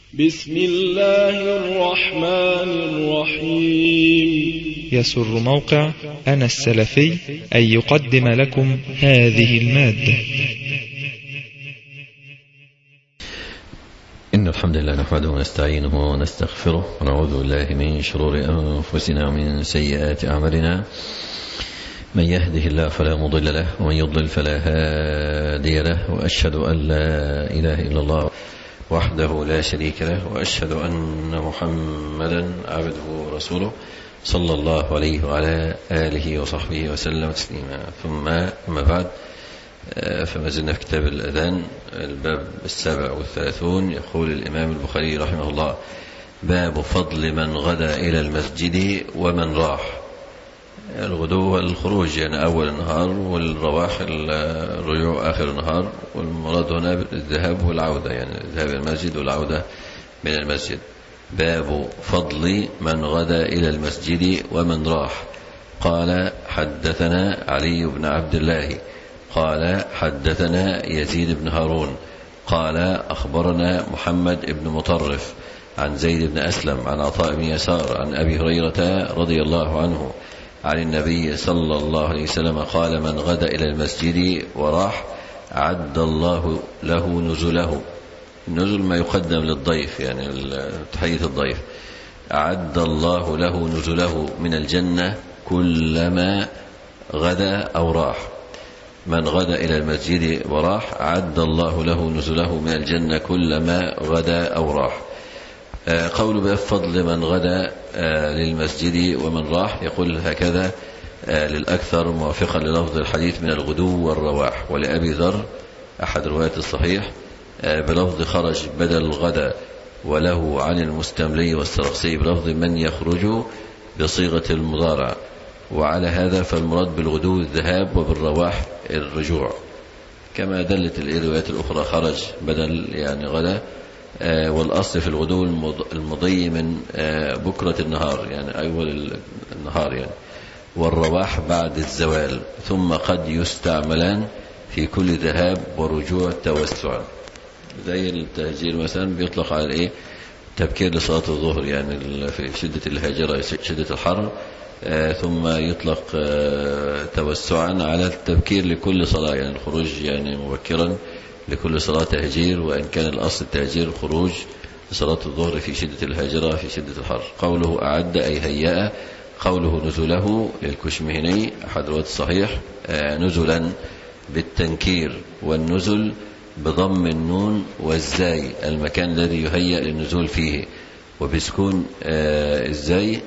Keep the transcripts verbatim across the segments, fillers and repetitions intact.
بسم الله الرحمن الرحيم. يسر موقع أنا السلفي أن يقدم لكم هذه المادة. إن الحمد لله نحمده ونستعينه ونستغفره ونعوذ بالله من شرور أنفسنا ومن سيئات أعمالنا. من يهده الله فلا مضل له ومن يضلل فلا هادي له، وأشهد أن لا إله إلا الله وحده لا شريك له، وأشهد أن محمدا عبده ورسوله صلى الله عليه وعلى آله وصحبه وسلم تسليما. ثم أما بعد، فما زلنا في كتاب الأذان الباب السابع والثلاثون. يقول الإمام البخاري رحمه الله: باب فضل من غدا إلى المسجد ومن راح. الغدو والخروج يعني أول النهار، والرواح الرجوع آخر النهار، والمراد هنا الذهاب والعودة، يعني الذهاب إلى المسجد والعودة من المسجد. باب فضل من غدا إلى المسجد ومن راح. قال: حدثنا علي بن عبد الله قال: حدثنا يزيد بن هارون قال: أخبرنا محمد بن مطرف عن زيد بن أسلم عن عطاء بن يسار عن أبي هريرة رضي الله عنه عن النبي صلى الله عليه وسلم قال: من غدا إلى المسجد وراح عد الله له نزله. النزل ما يقدم للضيف، يعني تحية الضيف. عد الله له نزله من الجنة كلما غدا أو راح. من غدا إلى المسجد وراح عد الله له نزله من الجنة كلما غدا أو راح. قول بفضل من غدا للمسجد ومن راح، يقول هكذا للأكثر موافقا للفظ الحديث من الغدو والرواح. ولأبي ذر أحد رواية الصحيح بلفظ خرج بدل الغدا، وله عن المستملي والسرخسي بلفظ من يخرج بصيغة المضارع. وعلى هذا فالمراد بالغدو الذهاب وبالرواح الرجوع، كما دلت الروايات الأخرى خرج بدل يعني غدا. آه والأصل في الغدو المضي من آه بكرة النهار، يعني أول النهار يعني. والرواح بعد الزوال. ثم قد يستعملان في كل ذهاب ورجوع توسعا، زي التهجير مثلا بيطلق على الايه تبكير لصلاة الظهر، يعني في شدة الهجرة شدة الحر. آه ثم يطلق آه توسعا على التبكير لكل صلاة، يعني الخروج يعني مبكرا لكل صلاة تهجير، وإن كان الأصل التهجير الخروج لصلاة الظهر في شدة الهجرة في شدة الحر. قوله أعد أي هيأ. قوله نزله للكشمهني أحد رواة الصحيح آه نزلا بالتنكير، والنزل بضم النون والزاي المكان الذي يهيأ للنزول فيه، وبسكون آه الزاي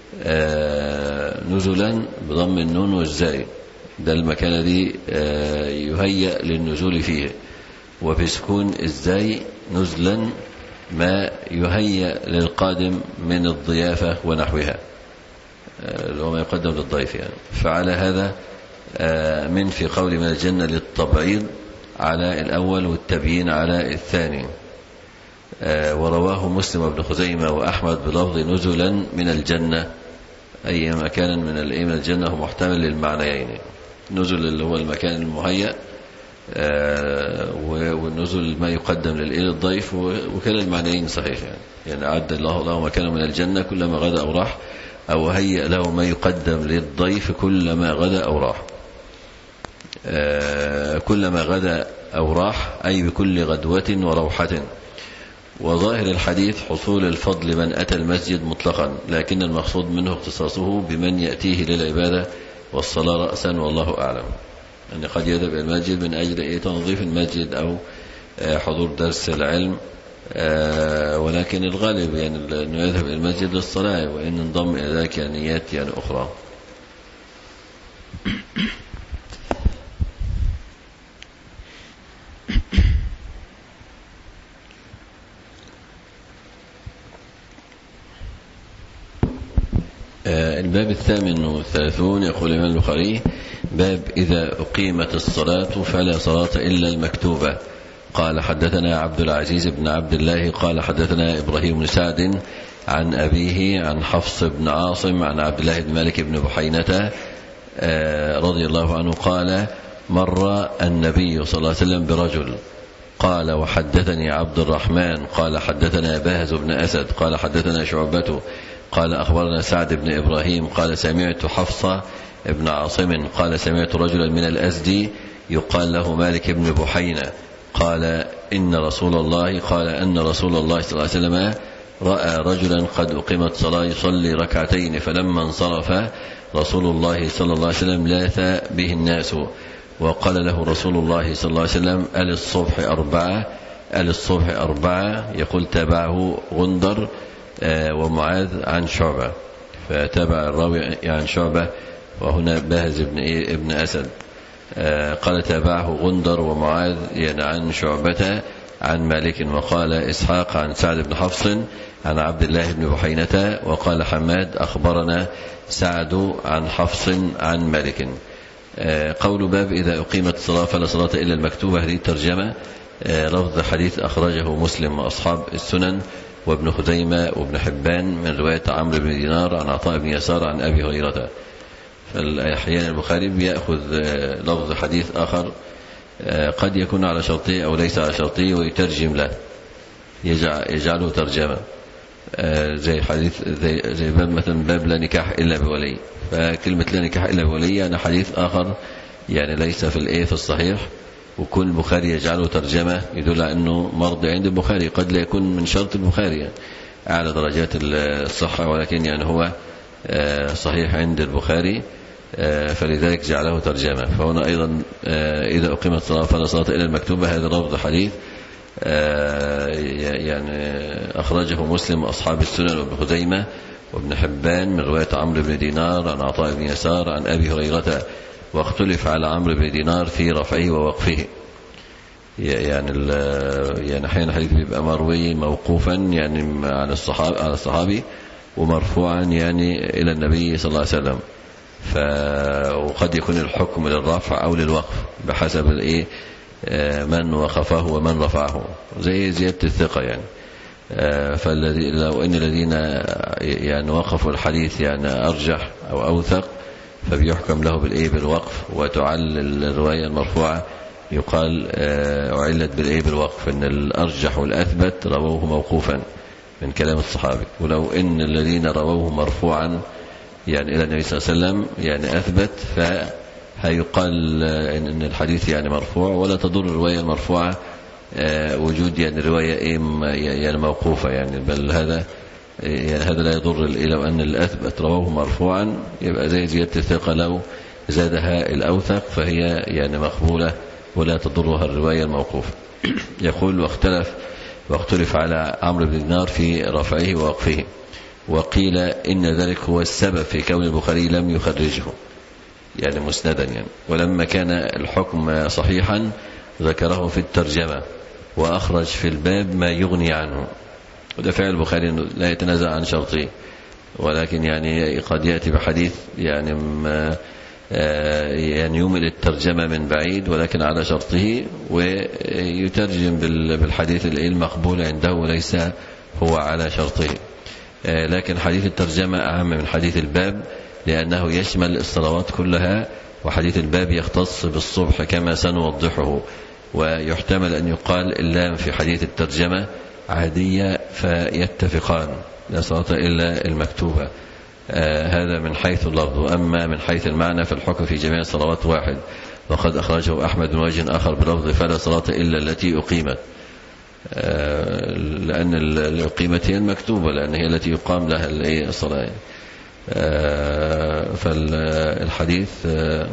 آه نزلا بضم النون والزاي، ده المكان الذي آه يهيأ للنزول فيه. وبسكون الزاي نزلا ما يهيأ للقادم من الضيافة ونحوها، اللي هو ما يقدم للضيف يعني. فعلى هذا من في قول من الجنة للتبعيض على الأول والتبيين على الثاني. ورواه مسلم بن خزيمة وأحمد بلفظ نزلا من الجنة، أي مكان من الجنة هو محتمل للمعنيين. نزل اللي هو المكان المهيأ، والنزل ما يقدم للضيف، وكلا المعنيين صحيح يعني. يعني أعد الله له مكانه من الجنة كلما غدا أو راح، أو هيأ له ما يقدم للضيف كلما غدا أو راح. كلما غدا أو راح أي بكل غدوة وروحة. وظاهر الحديث حصول الفضل من أتى المسجد مطلقا، لكن المقصود منه اختصاصه بمن يأتيه للعبادة والصلاة رأسا، والله أعلم. أن قد يذهب إلى المسجد من أجل تنظيف المسجد أو حضور درس العلم، ولكن الغالب يعني أنه يذهب إلى المسجد للصلاة، وإن انضم إلى ذلك نيات يعني أخرى. الباب الثامن والثلاثون. يقول الإمام البخاري: باب إذا أقيمت الصلاة فلا صلاة إلا المكتوبة. قال: حدثنا عبد العزيز بن عبد الله قال: حدثنا إبراهيم بن سعد عن أبيه عن حفص بن عاصم عن عبد الله بن مالك بن بحينة رضي الله عنه قال: مر النبي صلى الله عليه وسلم برجل قال وحدثني عبد الرحمن قال حدثنا باهز بن أسد قال حدثنا شعبة قال أخبرنا سعد بن إبراهيم قال سمعت حفصة ابن عاصم قال سمعت رجلا من الأزدي يقال له مالك بن بحينة قال إن رسول الله قال أن رسول الله صلى الله عليه وسلم رأى رجلا قد أقيمت صلاة يصلي ركعتين فلما انصرف رسول الله صلى الله عليه وسلم لاث به الناس وقال له رسول الله صلى الله عليه وسلم أل الصبح أربعة أل الصبح أربعة يقول تابعه غندر ومعاذ عن شعبة فتابع الراوي عن شعبة وهنا باهز ابن, إيه ابن أسد قال تابعه غندر ومعاذ يعني عن شعبة عن مالك وقال إسحاق عن سعد بن حفص عن عبد الله بن بحينة وقال حماد أخبرنا سعد عن حفص عن مالك. قول باب إذا أقيمت الصلاة فلا صلاة إلا المكتوبة، هذه الترجمة لفظ حديث أخرجه مسلم وأصحاب السنن وابن خزيمة وابن حبان من رواية عمرو بن دينار عن عطاء بن يسار عن أبي هريرة. فأحيانا البخاري بيأخذ لفظ حديث آخر قد يكون على شرطه أو ليس على شرطه ويترجم له يجعله ترجمة، زي حديث زي, زي باب مثلا باب لا نكاح إلا بولي، فكلمة لا نكاح إلا بولي أنا حديث آخر يعني ليس في الإيه في الصحيح، وكل البخاري يجعله ترجمة يدل على أنه مرضي عند البخاري، قد لا يكون من شرط البخاري يعني أعلى درجات الصحة، ولكن يعني هو صحيح عند البخاري فلذلك جعله ترجمة. فهنا أيضا إذا أقيمت الصلاة فلا صلاة إلا المكتوبة، هذا لفظ حديث يعني أخرجه مسلم وأصحاب السنن وابن خزيمة وابن حبان من رواية عمرو بن دينار عن عطاء بن يسار عن أبي هريرة، واختلف على عمرو بن دينار في رفعه ووقفه. يعني يعني أحيانا الحديث بيبقى مروي موقوفا يعني على الصحابي على الصحابي ومرفوعا يعني إلى النبي صلى الله عليه وسلم، ف وقد يكون الحكم للرفع أو للوقف بحسب الإيه من وقفه ومن رفعه، زي زيادة الثقة يعني. فالذي لو أن الذين يعني وقفوا الحديث يعني أرجح أو أوثق فبيحكم له بالإيه بالوقف، وتعلل الرواية المرفوعة يقال أعلت بالإيه بالوقف، إن الأرجح والأثبت رووه موقوفا من كلام الصحابي، ولو إن الذين رووه مرفوعا يعني إلى النبي صلى الله عليه وسلم يعني أثبت فهيقال إن الحديث يعني مرفوع، ولا تضر الرواية المرفوعة وجود يعني رواية يعني موقوفة يعني، بل هذا يعني هذا لا يضر. لو أن الأثبت رواه مرفوعا يبقى زي زيادة الثقة لو زادها الأوثق فهي يعني مقبولة ولا تضرها الرواية الموقوفة. يقول واختلف واختلف على عمرو بن دينار في رفعه ووقفه، وقيل إن ذلك هو السبب في كون البخاري لم يخرجه يعني مسندا يعني، ولما كان الحكم صحيحا ذكره في الترجمة وأخرج في الباب ما يغني عنه، وده فعل البخاري لا يتنازع عن شرطه، ولكن يعني قد يأتي بحديث يعني ما يعني يمل الترجمة من بعيد ولكن على شرطه، ويترجم بالحديث المقبول عنده وليس هو على شرطه. لكن حديث الترجمة أهم من حديث الباب لأنه يشمل الصلوات كلها، وحديث الباب يختص بالصبح كما سنوضحه. ويحتمل أن يقال اللام في حديث الترجمة عادية فيتفقان، لا صلاة إلا المكتوبة. آه هذا من حيث اللفظ، وأما من حيث المعنى فالحكم في جميع الصلوات واحد، وقد أخرجه أحمد من وجه آخر بلفظ فلا صلاة إلا التي أقيمت، آه لأن اللي أقيمت هي المكتوبة لأن هي التي يقام لها الصلاة. آه فالحديث آه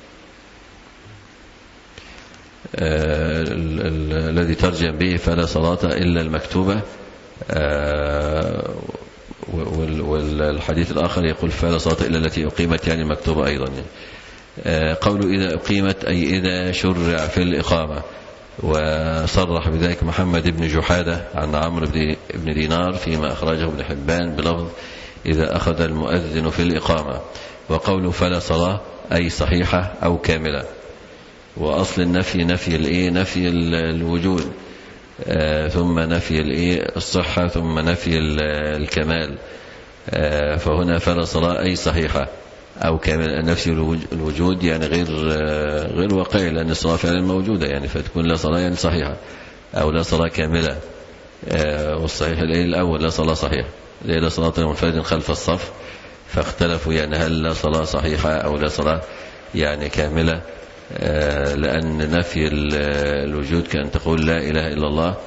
آه الذي ترجم به فلا صلاة إلا المكتوبة، آه والحديث الآخر يقول فلا صلاة إلا التي أقيمت يعني مكتوبة أيضا. آه قوله إذا أقيمت أي إذا شرع في الإقامة، وصرح بذلك محمد بن جحادة عن عمرو بن دينار فيما أخرجه ابن حبان بلفظ إذا أخذ المؤذن في الإقامة. وقوله فلا صلاة أي صحيحة أو كاملة، وأصل النفي نفي الإيه نفي الوجود، آه ثم نفي الإيه الصحة ثم نفي الكمال، آه فهنا فلا صلاة أي صحيحة أو كاملة. نفي الوجود يعني غير آه غير واقعي لأن الصلاة فعلا موجودة يعني، فتكون لا صلاة يعني صحيحة. أو لا صلاة كاملة. والصحيح الأول لا صلاة صحيحة، لا صلاة منفرد خلف الصف، فاختلفوا يعني هل لا صلاة صحيحة أو لا صلاة يعني كاملة، لأن نفي الوجود كأن تقول لا إله إلا الله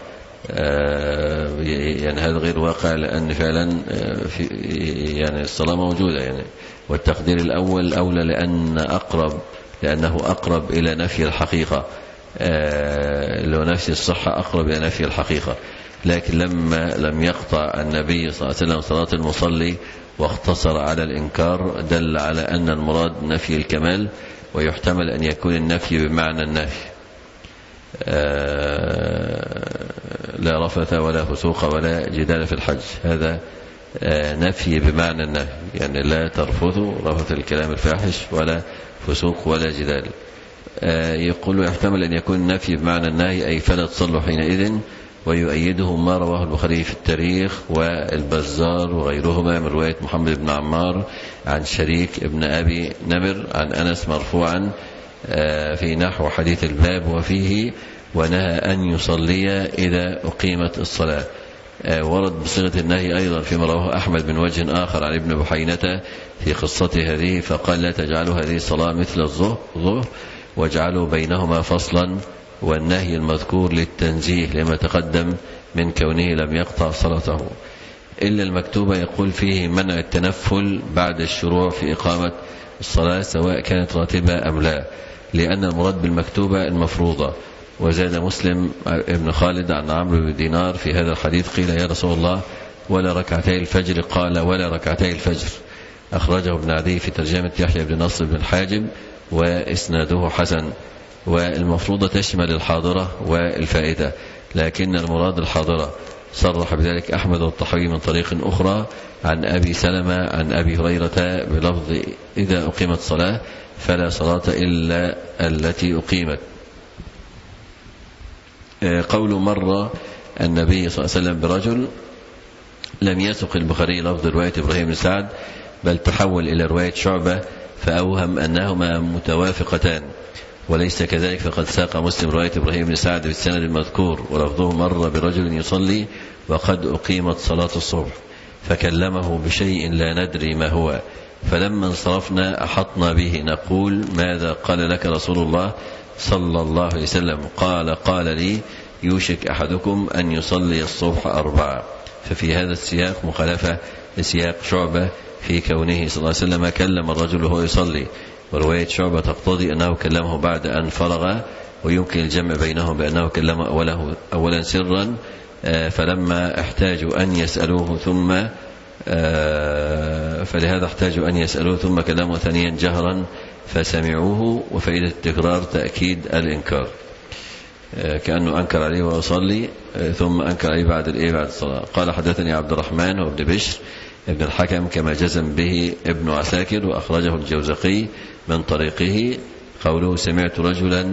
يعني هذا غير واقع، لأن فعلا في يعني الصلاة موجودة يعني. والتقدير الأول أولى لأن أقرب لأنه أقرب إلى نفي الحقيقة، لو نفي الصحة أقرب إلى نفي الحقيقة. لكن لما لم يقطع النبي صلى الله عليه وسلم صلاة المصلي واختصر على الإنكار دل على أن المراد نفي الكمال، ويحتمل أن يكون النفي بمعنى النفي، لا رفث ولا فسوق ولا جدال في الحج، هذا نفي بمعنى النفي، يعني لا ترفثوا رفث الكلام الفاحش ولا فسوق ولا جدال. يقول يحتمل أن يكون النفي بمعنى النهي، أي فلا تصلوا حينئذ، ويؤيده ما رواه البخاري في التاريخ والبزار وغيرهما من رواية محمد بن عمار عن شريك ابن أبي نمر عن أنس مرفوعا في نحو حديث الباب وفيه ونهى أن يصلي إذا أقيمت الصلاة. ورد بصيغة النهي أيضا فيما رواه أحمد من وجه آخر عن ابن بحينة في قصته هذه، فقال لا تجعلوا هذه الصلاة مثل الظهر واجعلوا بينهما فصلا، والنهي المذكور للتنزيه لما تقدم من كونه لم يقطع صلاته. إلا المكتوبة يقول فيه منع التنفل بعد الشروع في إقامة الصلاة سواء كانت راتبة أم لا، لأن المراد بالمكتوبة المفروضة. وزاد مسلم ابن خالد عن عمرو بن دينار في هذا الحديث قيل يا رسول الله ولا ركعتي الفجر؟ قال ولا ركعتي الفجر. أخرجه ابن عدي في ترجمة يحيى بن نصر بن حاجب وإسناده حسن. والمفروضة تشمل الحاضرة والفائدة، لكن المراد الحاضرة. صرح بذلك أحمد والطحاوي من طريق أخرى عن أبي سلمة عن أبي هريرة بلفظ إذا أقيمت صلاة فلا صلاة إلا التي أقيمت. قول مر النبي صلى الله عليه وسلم برجل لم يسق البخاري لفظ رواية إبراهيم بن سعد، بل تحول إلى رواية شعبة فأوهم أنهما متوافقتان، وليس كذلك، فقد ساق مسلم رواية إبراهيم بن سعد بالسند المذكور ولفظه مر برجل يصلي وقد أقيمت صلاة الصبح فكلمه بشيء لا ندري ما هو، فلما انصرفنا أحطنا به نقول ماذا قال لك رسول الله صلى الله عليه وسلم؟ قال قال لي يوشك أحدكم أن يصلي الصبح أربعة. ففي هذا السياق مخالفة لسياق شعبة في كونه صلى الله عليه وسلم كلم الرجل وهو يصلي، ورواية شعبة تقتضي أنه كلمه بعد أن فرغ، ويمكن الجمع بينهم بأنه كلم أوله أولا سرا فلما احتاجوا أن يسألوه ثم فلهذا احتاجوا أن يسألوه ثم كلمه ثانيا جهرا فسمعوه. وفائدة التكرار تأكيد الإنكار، كأنه أنكر عليه ويصلي ثم أنكر عليه بعد الإيه بعد الصلاة. قال حدثني عبد الرحمن وابن بشر ابن الحكم كما جزم به ابن عساكر، وأخرجه الجوزقي من طريقه. قوله سمعت رجلا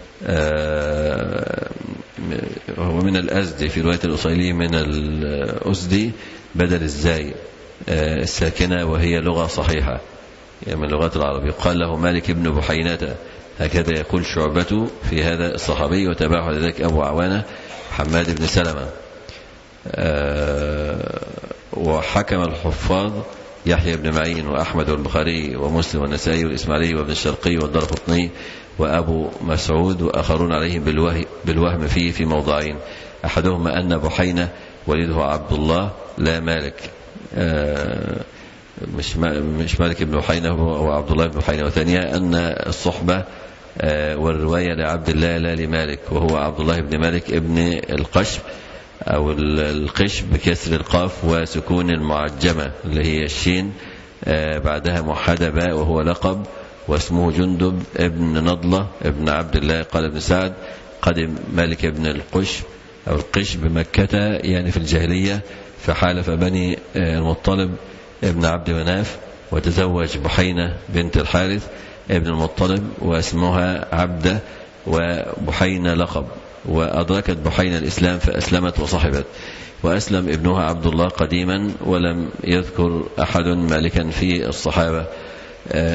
وهو من الأزدي في رواية الأصيلي من الأزدي بدل الزاي الساكنة، وهي لغة صحيحة من لغات العربية. قال له مالك ابن بحينة، هكذا يقول شعبة في هذا الصحابي، وتابعه لذلك أبو عوانة حماد بن سلمة. وحكم الحفاظ يحيى بن معين وأحمد والبخاري ومسلم والنسائي والإسماعيلي وابن الشرقي والدارقطني وأبو مسعود وآخرون عليهم بالوهم فيه في موضعين، أحدهما أن بحينة ولده عبد الله لا مالك، مش مش مالك بن بحينة هو عبد الله بن بحينة، وثانيا أن الصحبة والرواية لعبد الله لا لمالك، وهو عبد الله بن مالك ابن القشب أو القش بكسر القاف وسكون المعجمة اللي هي الشين بعدها موحدة باء، وهو لقب، واسمه جندب ابن نضلة ابن عبد الله. قال ابن سعد قدم مالك ابن القش أو القش بمكة يعني في الجاهلية، فحالف بني المطلب ابن عبد مناف وتزوج بحينة بنت الحارث ابن المطلب واسمها عبدة، وبحينة لقب، وأدركت بحينة الإسلام فأسلمت وصحبت، وأسلم ابنها عبد الله قديما، ولم يذكر أحد مالكا في الصحابة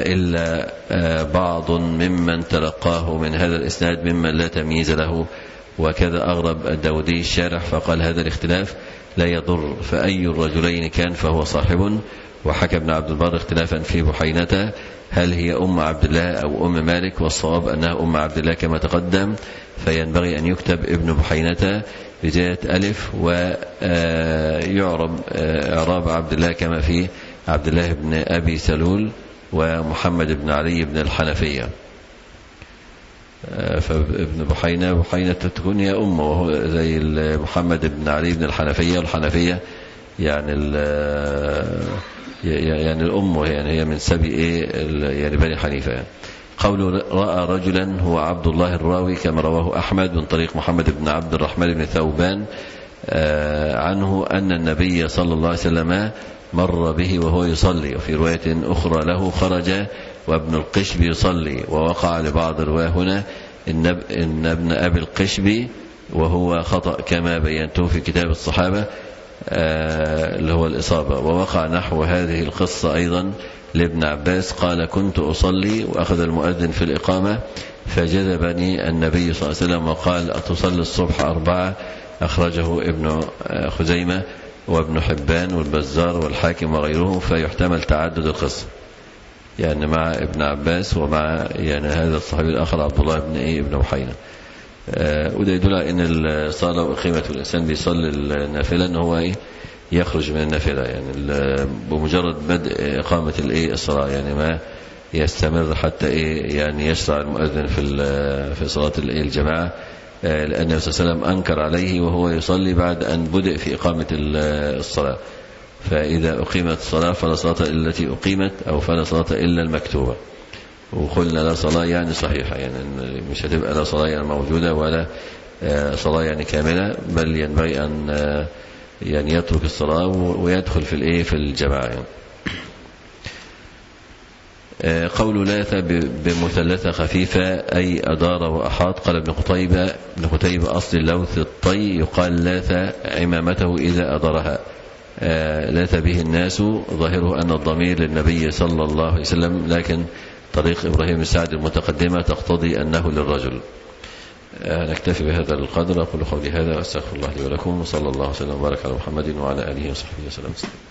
إلا بعض ممن تلقاه من هذا الإسناد ممن لا تمييز له وكذا أغرب الداودي الشارح فقال هذا الاختلاف لا يضر، فأي الرجلين كان فهو صاحب. وحكى ابن عبد البر اختلافا في بحينة هل هي أم عبد الله أو أم مالك، والصواب أنها أم عبد الله كما تقدم، فينبغي أن يكتب ابن بحينة بزيادة ألف ويعرب إعراب عبد الله كما في عبد الله بن أبي سلول ومحمد بن علي بن الحنفية. فابن بحينة بحينة تكون هي أمه، وهو زي محمد بن علي بن الحنفية، والحنفية يعني يعني الأم، يعني هي من سبي إيه يعني بني حنيفة يعني. قوله رأى رجلا هو عبد الله الراوي كما رواه أحمد من طريق محمد بن عبد الرحمن بن ثوبان عنه أن النبي صلى الله عليه وسلم مر به وهو يصلي، وفي رواية أخرى له خرج وابن القشب يصلي، ووقع لبعض الرواة هنا إن ابن أبي القشب وهو خطأ كما بينته في كتاب الصحابة اللي هو الإصابة. ووقع نحو هذه القصة أيضا لابن عباس قال كنت أصلي وأخذ المؤذن في الإقامة فجذبني النبي صلى الله عليه وسلم وقال أتصلي الصبح أربعة، أخرجه ابن خزيمة وابن حبان والبزار والحاكم وغيره، فيحتمل تعدد القصة يعني مع ابن عباس ومع يعني هذا الصحابي الآخر عبد الله بن إيه ابن بحينة. آه وده يدل ان الصلاة وقيمة الإنسان بيصلي النافلة ان هو إيه يخرج من النافلة، يعني بمجرد بدء إقامة الإيه الصلاة، يعني ما يستمر حتى إيه يعني يشرع المؤذن في في صلاة الإيه الجماعة، آه لأن النبي صلى الله عليه وسلم أنكر عليه وهو يصلي بعد أن بدأ في إقامة الصلاة. فإذا أقيمت الصلاة فلا صلاة إلا التي أقيمت، أو فلا صلاة إلا المكتوبة. وقلنا لا صلاة يعني صحيحة، يعني مش هتبقى لا صلاة يعني موجودة ولا صلاة يعني كاملة، بل ينبغي أن يعني يترك الصلاة ويدخل في الإيه في الجماعة يعني. قول لاث بمثلثة خفيفة أي أدار وأحاط. قال ابن قتيبة ابن قتيبة أصل اللوث الطي يقال لاث عمامته إذا أدارها. لاث به الناس ظاهره أن الضمير للنبي صلى الله عليه وسلم، لكن طريق إبراهيم السعد المتقدمة تقتضي أنه للرجل. نكتفي بهذا القدر. أقول قولي هذا وأستغفر الله لي ولكم، وصلى الله وسلم وبارك على محمد وعلى آله وصحبه وسلم.